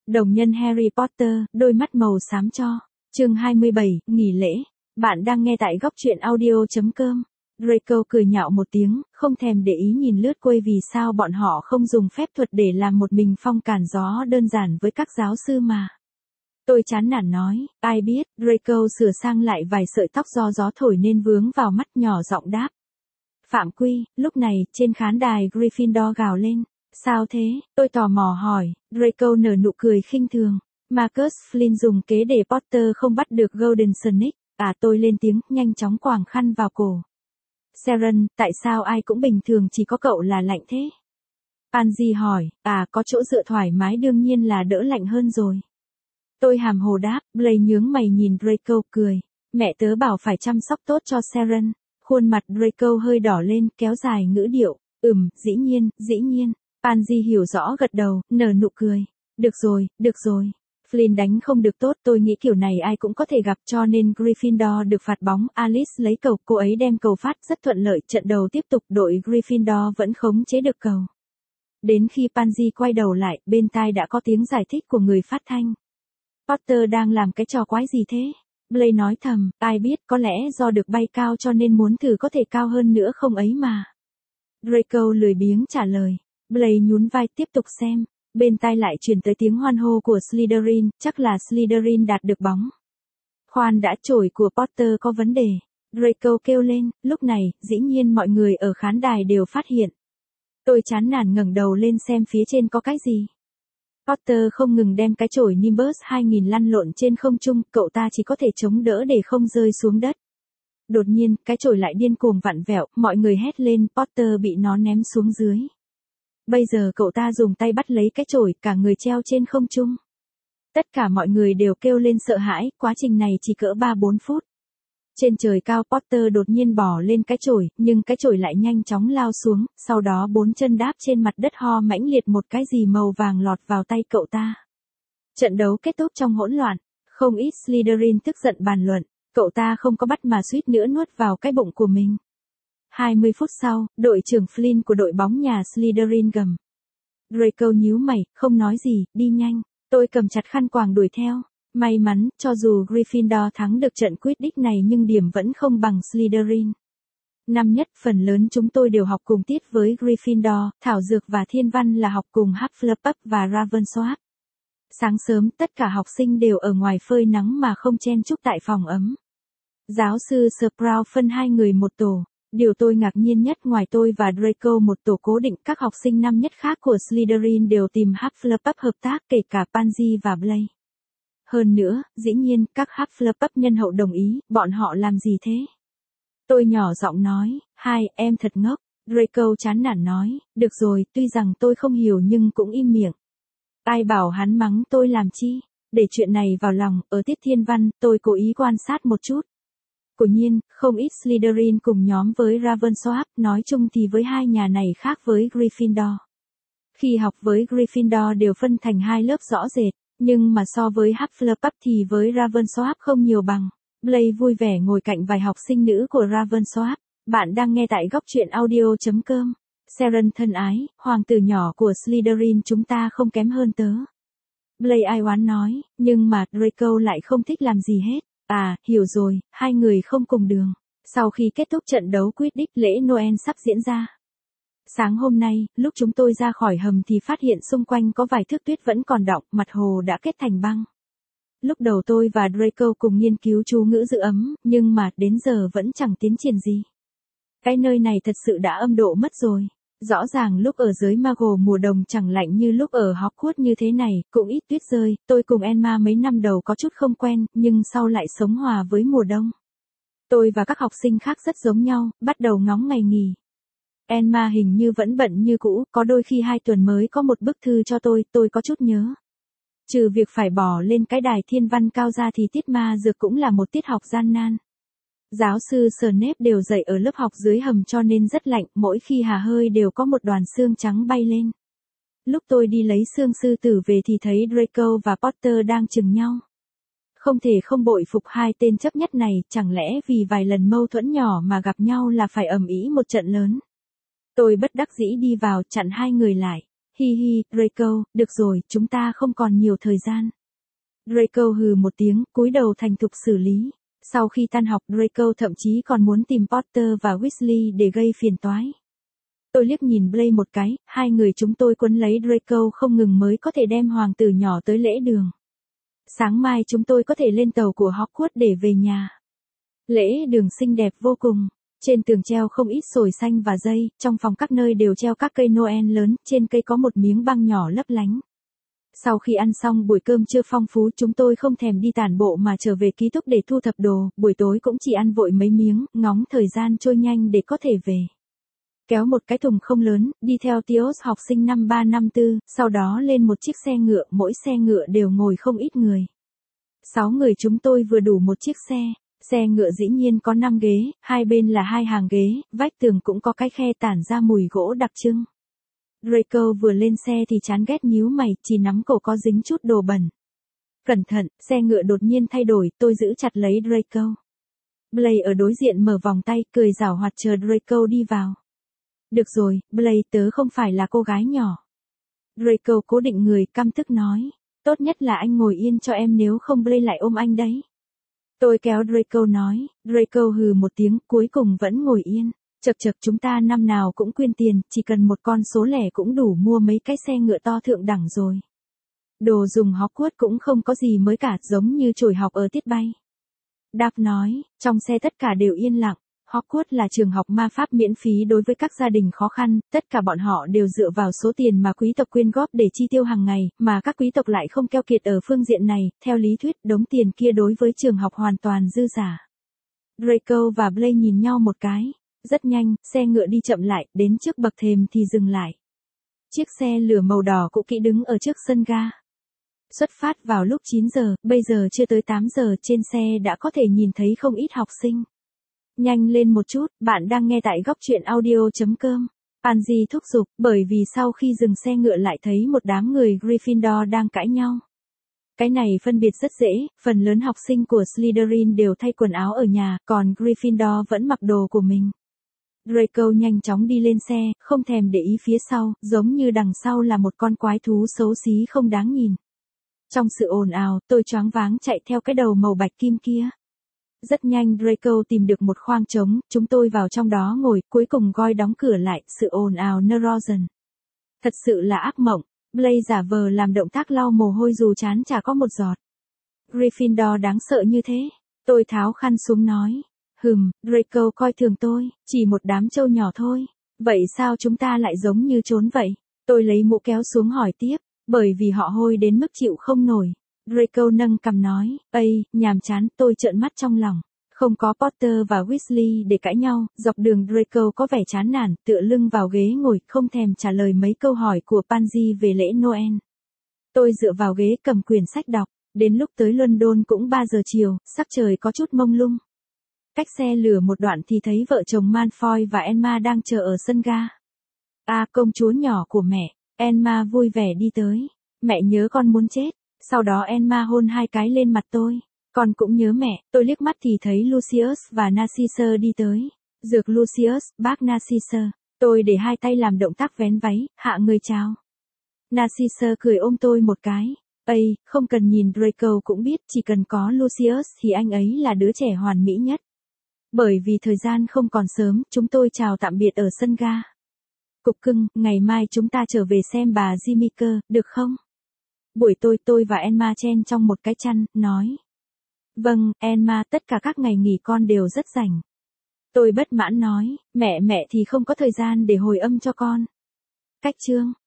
Đồng nhân Harry Potter, đôi mắt màu xám cho. Chương 27, nghỉ lễ. Bạn đang nghe tại góc truyện audio.com. Draco cười nhạo một tiếng, không thèm để ý nhìn lướt quây vì sao bọn họ không dùng phép thuật để làm một mình phong cản gió đơn giản với các giáo sư mà. Tôi chán nản nói, ai biết, Draco sửa sang lại vài sợi tóc do gió thổi nên vướng vào mắt nhỏ giọng đáp. Phạm quy, lúc này, trên khán đài Gryffindor gào lên. Sao thế? Tôi tò mò hỏi, Draco nở nụ cười khinh thường. Marcus Flynn dùng kế để Potter không bắt được Golden Snake. Tôi lên tiếng, nhanh chóng quàng khăn vào cổ. Sharon, tại sao ai cũng bình thường chỉ có cậu là lạnh thế? Pansy hỏi, có chỗ dựa thoải mái đương nhiên là đỡ lạnh hơn rồi. Tôi hàm hồ đáp, Blaise nhướng mày nhìn Draco cười. Mẹ tớ bảo phải chăm sóc tốt cho Sharon. Khuôn mặt Draco hơi đỏ lên, kéo dài ngữ điệu. Dĩ nhiên. Pansy hiểu rõ gật đầu, nở nụ cười. Được rồi. Flynn đánh không được tốt, tôi nghĩ kiểu này ai cũng có thể gặp cho nên Gryffindor được phạt bóng. Alice lấy cầu, cô ấy đem cầu phát rất thuận lợi, trận đầu tiếp tục đội Gryffindor vẫn khống chế được cầu. Đến khi Pansy quay đầu lại, bên tai đã có tiếng giải thích của người phát thanh. Potter đang làm cái trò quái gì thế? Blaise nói thầm, ai biết, có lẽ do được bay cao cho nên muốn thử có thể cao hơn nữa không ấy mà. Draco lười biếng trả lời. Blaise nhún vai tiếp tục xem. Bên tai lại truyền tới tiếng hoan hô của Slytherin, chắc là Slytherin đạt được bóng. Khoan đã, chổi của Potter có vấn đề. Draco kêu lên, lúc này, dĩ nhiên mọi người ở khán đài đều phát hiện. Tôi chán nản ngẩng đầu lên xem phía trên có cái gì. Potter không ngừng đem cái chổi Nimbus 2000 lăn lộn trên không trung, cậu ta chỉ có thể chống đỡ để không rơi xuống đất. Đột nhiên, cái chổi lại điên cuồng vặn vẹo, mọi người hét lên, Potter bị nó ném xuống dưới. Bây giờ cậu ta dùng tay bắt lấy cái chổi, cả người treo trên không trung. Tất cả mọi người đều kêu lên sợ hãi, quá trình này chỉ cỡ 3-4 phút. Trên trời cao Potter đột nhiên bò lên cái chổi, nhưng cái chổi lại nhanh chóng lao xuống, sau đó 4 chân đáp trên mặt đất ho mãnh liệt một cái gì màu vàng lọt vào tay cậu ta. Trận đấu kết thúc trong hỗn loạn, không ít Slytherin tức giận bàn luận, cậu ta không có bắt mà suýt nữa nuốt vào cái bụng của mình. 20 phút sau, đội trưởng Flynn của đội bóng nhà Slytherin gầm. Draco nhíu mày, không nói gì, đi nhanh. Tôi cầm chặt khăn quàng đuổi theo. May mắn, cho dù Gryffindor thắng được trận Quidditch này nhưng điểm vẫn không bằng Slytherin. Năm nhất, phần lớn chúng tôi đều học cùng tiết với Gryffindor, thảo dược và thiên văn là học cùng Hufflepuff và Ravenclaw. Sáng sớm, tất cả học sinh đều ở ngoài phơi nắng mà không chen chúc tại phòng ấm. Giáo sư Sprout phân 2 người một tổ. Điều tôi ngạc nhiên nhất, ngoài tôi và Draco một tổ cố định, các học sinh năm nhất khác của Slytherin đều tìm Hufflepuff hợp tác, kể cả Pansy và Blaise. Hơn nữa, dĩ nhiên, các Hufflepuff nhân hậu đồng ý, bọn họ làm gì thế? Tôi nhỏ giọng nói, hai, em thật ngốc. Draco chán nản nói, được rồi, tuy rằng tôi không hiểu nhưng cũng im miệng. Ai bảo hắn mắng tôi làm chi? Để chuyện này vào lòng, ở tiết thiên văn, tôi cố ý quan sát một chút. Quả nhiên, không ít Slytherin cùng nhóm với Ravenclaw, nói chung thì với hai nhà này khác với Gryffindor. Khi học với Gryffindor đều phân thành 2 lớp rõ rệt, nhưng mà so với Hufflepuff thì với Ravenclaw không nhiều bằng. Blaise vui vẻ ngồi cạnh vài học sinh nữ của Ravenclaw. Bạn đang nghe tại góc truyện audio.com. Sharon thân ái, hoàng tử nhỏ của Slytherin chúng ta không kém hơn tớ. Blaise ai oán nói, nhưng mà Draco lại không thích làm gì hết. Hiểu rồi, 2 người không cùng đường. Sau khi kết thúc trận đấu Quidditch, lễ Noel sắp diễn ra. Sáng hôm nay, lúc chúng tôi ra khỏi hầm thì phát hiện xung quanh có vài thước tuyết vẫn còn đọng, mặt hồ đã kết thành băng. Lúc đầu tôi và Draco cùng nghiên cứu chú ngữ giữ ấm, nhưng mà đến giờ vẫn chẳng tiến triển gì. Cái nơi này thật sự đã âm độ mất rồi. Rõ ràng lúc ở giới Muggle mùa đông chẳng lạnh như lúc ở Hogwarts như thế này, cũng ít tuyết rơi. Tôi cùng Emma mấy năm đầu có chút không quen, nhưng sau lại sống hòa với mùa đông. Tôi và các học sinh khác rất giống nhau, bắt đầu ngóng ngày nghỉ. Emma hình như vẫn bận như cũ, có đôi khi 2 tuần mới có một bức thư cho tôi có chút nhớ. Trừ việc phải bỏ lên cái đài thiên văn cao ra thì tiết ma dược cũng là một tiết học gian nan. Giáo sư Snape đều dạy ở lớp học dưới hầm cho nên rất lạnh, mỗi khi hà hơi đều có một đoàn xương trắng bay lên. Lúc tôi đi lấy xương sư tử về thì thấy Draco và Potter đang chừng nhau. Không thể không bội phục 2 tên chấp nhất này, chẳng lẽ vì vài lần mâu thuẫn nhỏ mà gặp nhau là phải ầm ĩ một trận lớn. Tôi bất đắc dĩ đi vào chặn 2 người lại. Hi hi, Draco, được rồi, chúng ta không còn nhiều thời gian. Draco hừ một tiếng, cúi đầu thành thục xử lý. Sau khi tan học, Draco thậm chí còn muốn tìm Potter và Weasley để gây phiền toái. Tôi liếc nhìn Blaise một cái, hai người chúng tôi quấn lấy Draco không ngừng mới có thể đem hoàng tử nhỏ tới lễ đường. Sáng mai chúng tôi có thể lên tàu của Hogwarts để về nhà. Lễ đường xinh đẹp vô cùng. Trên tường treo không ít sồi xanh và dây, trong phòng các nơi đều treo các cây Noel lớn, trên cây có một miếng băng nhỏ lấp lánh. Sau khi ăn xong buổi cơm trưa phong phú, chúng tôi không thèm đi tản bộ mà trở về ký túc để thu thập đồ, buổi tối cũng chỉ ăn vội mấy miếng, ngóng thời gian trôi nhanh để có thể về. Kéo một cái thùng không lớn, đi theo Tios học sinh năm 3 năm 4, sau đó lên một chiếc xe ngựa, mỗi xe ngựa đều ngồi không ít người. 6 người chúng tôi vừa đủ một chiếc xe. Xe ngựa dĩ nhiên có 5 ghế, hai bên là hai hàng ghế, vách tường cũng có cái khe tản ra mùi gỗ đặc trưng. Draco vừa lên xe thì chán ghét nhíu mày, chỉ nắm cổ có dính chút đồ bẩn. Cẩn thận, xe ngựa đột nhiên thay đổi, tôi giữ chặt lấy Draco. Blaise ở đối diện mở vòng tay, cười giảo hoạt chờ Draco đi vào. Được rồi, Blaise, tớ không phải là cô gái nhỏ. Draco cố định người, căm tức nói. Tốt nhất là anh ngồi yên cho em, nếu không Blaise lại ôm anh đấy. Tôi kéo Draco nói, Draco hừ một tiếng, cuối cùng vẫn ngồi yên. Chậc chậc, chúng ta năm nào cũng quyên tiền, chỉ cần một con số lẻ cũng đủ mua mấy cái xe ngựa to thượng đẳng rồi. Đồ dùng Hogwarts cũng không có gì mới cả, giống như chổi học ở tiết bay. Đáp nói, trong xe tất cả đều yên lặng. Hogwarts là trường học ma pháp miễn phí đối với các gia đình khó khăn, tất cả bọn họ đều dựa vào số tiền mà quý tộc quyên góp để chi tiêu hàng ngày, mà các quý tộc lại không keo kiệt ở phương diện này, theo lý thuyết đống tiền kia đối với trường học hoàn toàn dư giả. Draco và Blaise nhìn nhau một cái, rất nhanh, xe ngựa đi chậm lại, đến trước bậc thềm thì dừng lại. Chiếc xe lửa màu đỏ cũ kỹ đứng ở trước sân ga. Xuất phát vào lúc 9 giờ, bây giờ chưa tới 8 giờ, trên xe đã có thể nhìn thấy không ít học sinh. Nhanh lên một chút, bạn đang nghe tại góc truyện audio.com. Pansy thúc giục, bởi vì sau khi dừng xe ngựa lại thấy một đám người Gryffindor đang cãi nhau. Cái này phân biệt rất dễ, phần lớn học sinh của Slytherin đều thay quần áo ở nhà, còn Gryffindor vẫn mặc đồ của mình. Draco nhanh chóng đi lên xe, không thèm để ý phía sau, giống như đằng sau là một con quái thú xấu xí không đáng nhìn. Trong sự ồn ào, tôi choáng váng chạy theo cái đầu màu bạch kim kia. Rất nhanh Draco tìm được một khoang trống, chúng tôi vào trong đó ngồi, cuối cùng Goyle đóng cửa lại, sự ồn ào nở dần. Thật sự là ác mộng, Blaise giả vờ làm động tác lau mồ hôi dù chán chả có một giọt. Gryffindor đáng sợ như thế, tôi tháo khăn xuống nói. Draco coi thường tôi, chỉ một đám trâu nhỏ thôi. Vậy sao chúng ta lại giống như trốn vậy? Tôi lấy mũ kéo xuống hỏi tiếp, bởi vì họ hôi đến mức chịu không nổi. Draco nâng cằm nói, ây, nhàm chán, tôi trợn mắt trong lòng. Không có Potter và Weasley để cãi nhau, dọc đường Draco có vẻ chán nản, tựa lưng vào ghế ngồi, không thèm trả lời mấy câu hỏi của Pansy về lễ Noel. Tôi dựa vào ghế cầm quyển sách đọc, đến lúc tới London cũng 3 giờ chiều, sắc trời có chút mông lung. Cách xe lửa một đoạn thì thấy vợ chồng Malfoy và Emma đang chờ ở sân ga. Công chúa nhỏ của mẹ, Emma vui vẻ đi tới. Mẹ nhớ con muốn chết. Sau đó Emma hôn 2 cái lên mặt tôi. Con cũng nhớ mẹ, tôi liếc mắt thì thấy Lucius và Narcissa đi tới. Dược Lucius, bác Narcissa. Tôi để 2 tay làm động tác vén váy, hạ người chào. Narcissa cười ôm tôi một cái. Không cần nhìn Draco cũng biết, chỉ cần có Lucius thì anh ấy là đứa trẻ hoàn mỹ nhất. Bởi vì thời gian không còn sớm, chúng tôi chào tạm biệt ở sân ga. Cục cưng, ngày mai chúng ta trở về xem bà Jimiker, được không? Buổi tôi và Emma chen trong một cái chăn, nói. Vâng, Emma, tất cả các ngày nghỉ con đều rất rảnh. Tôi bất mãn nói, mẹ thì không có thời gian để hồi âm cho con. Cách chương.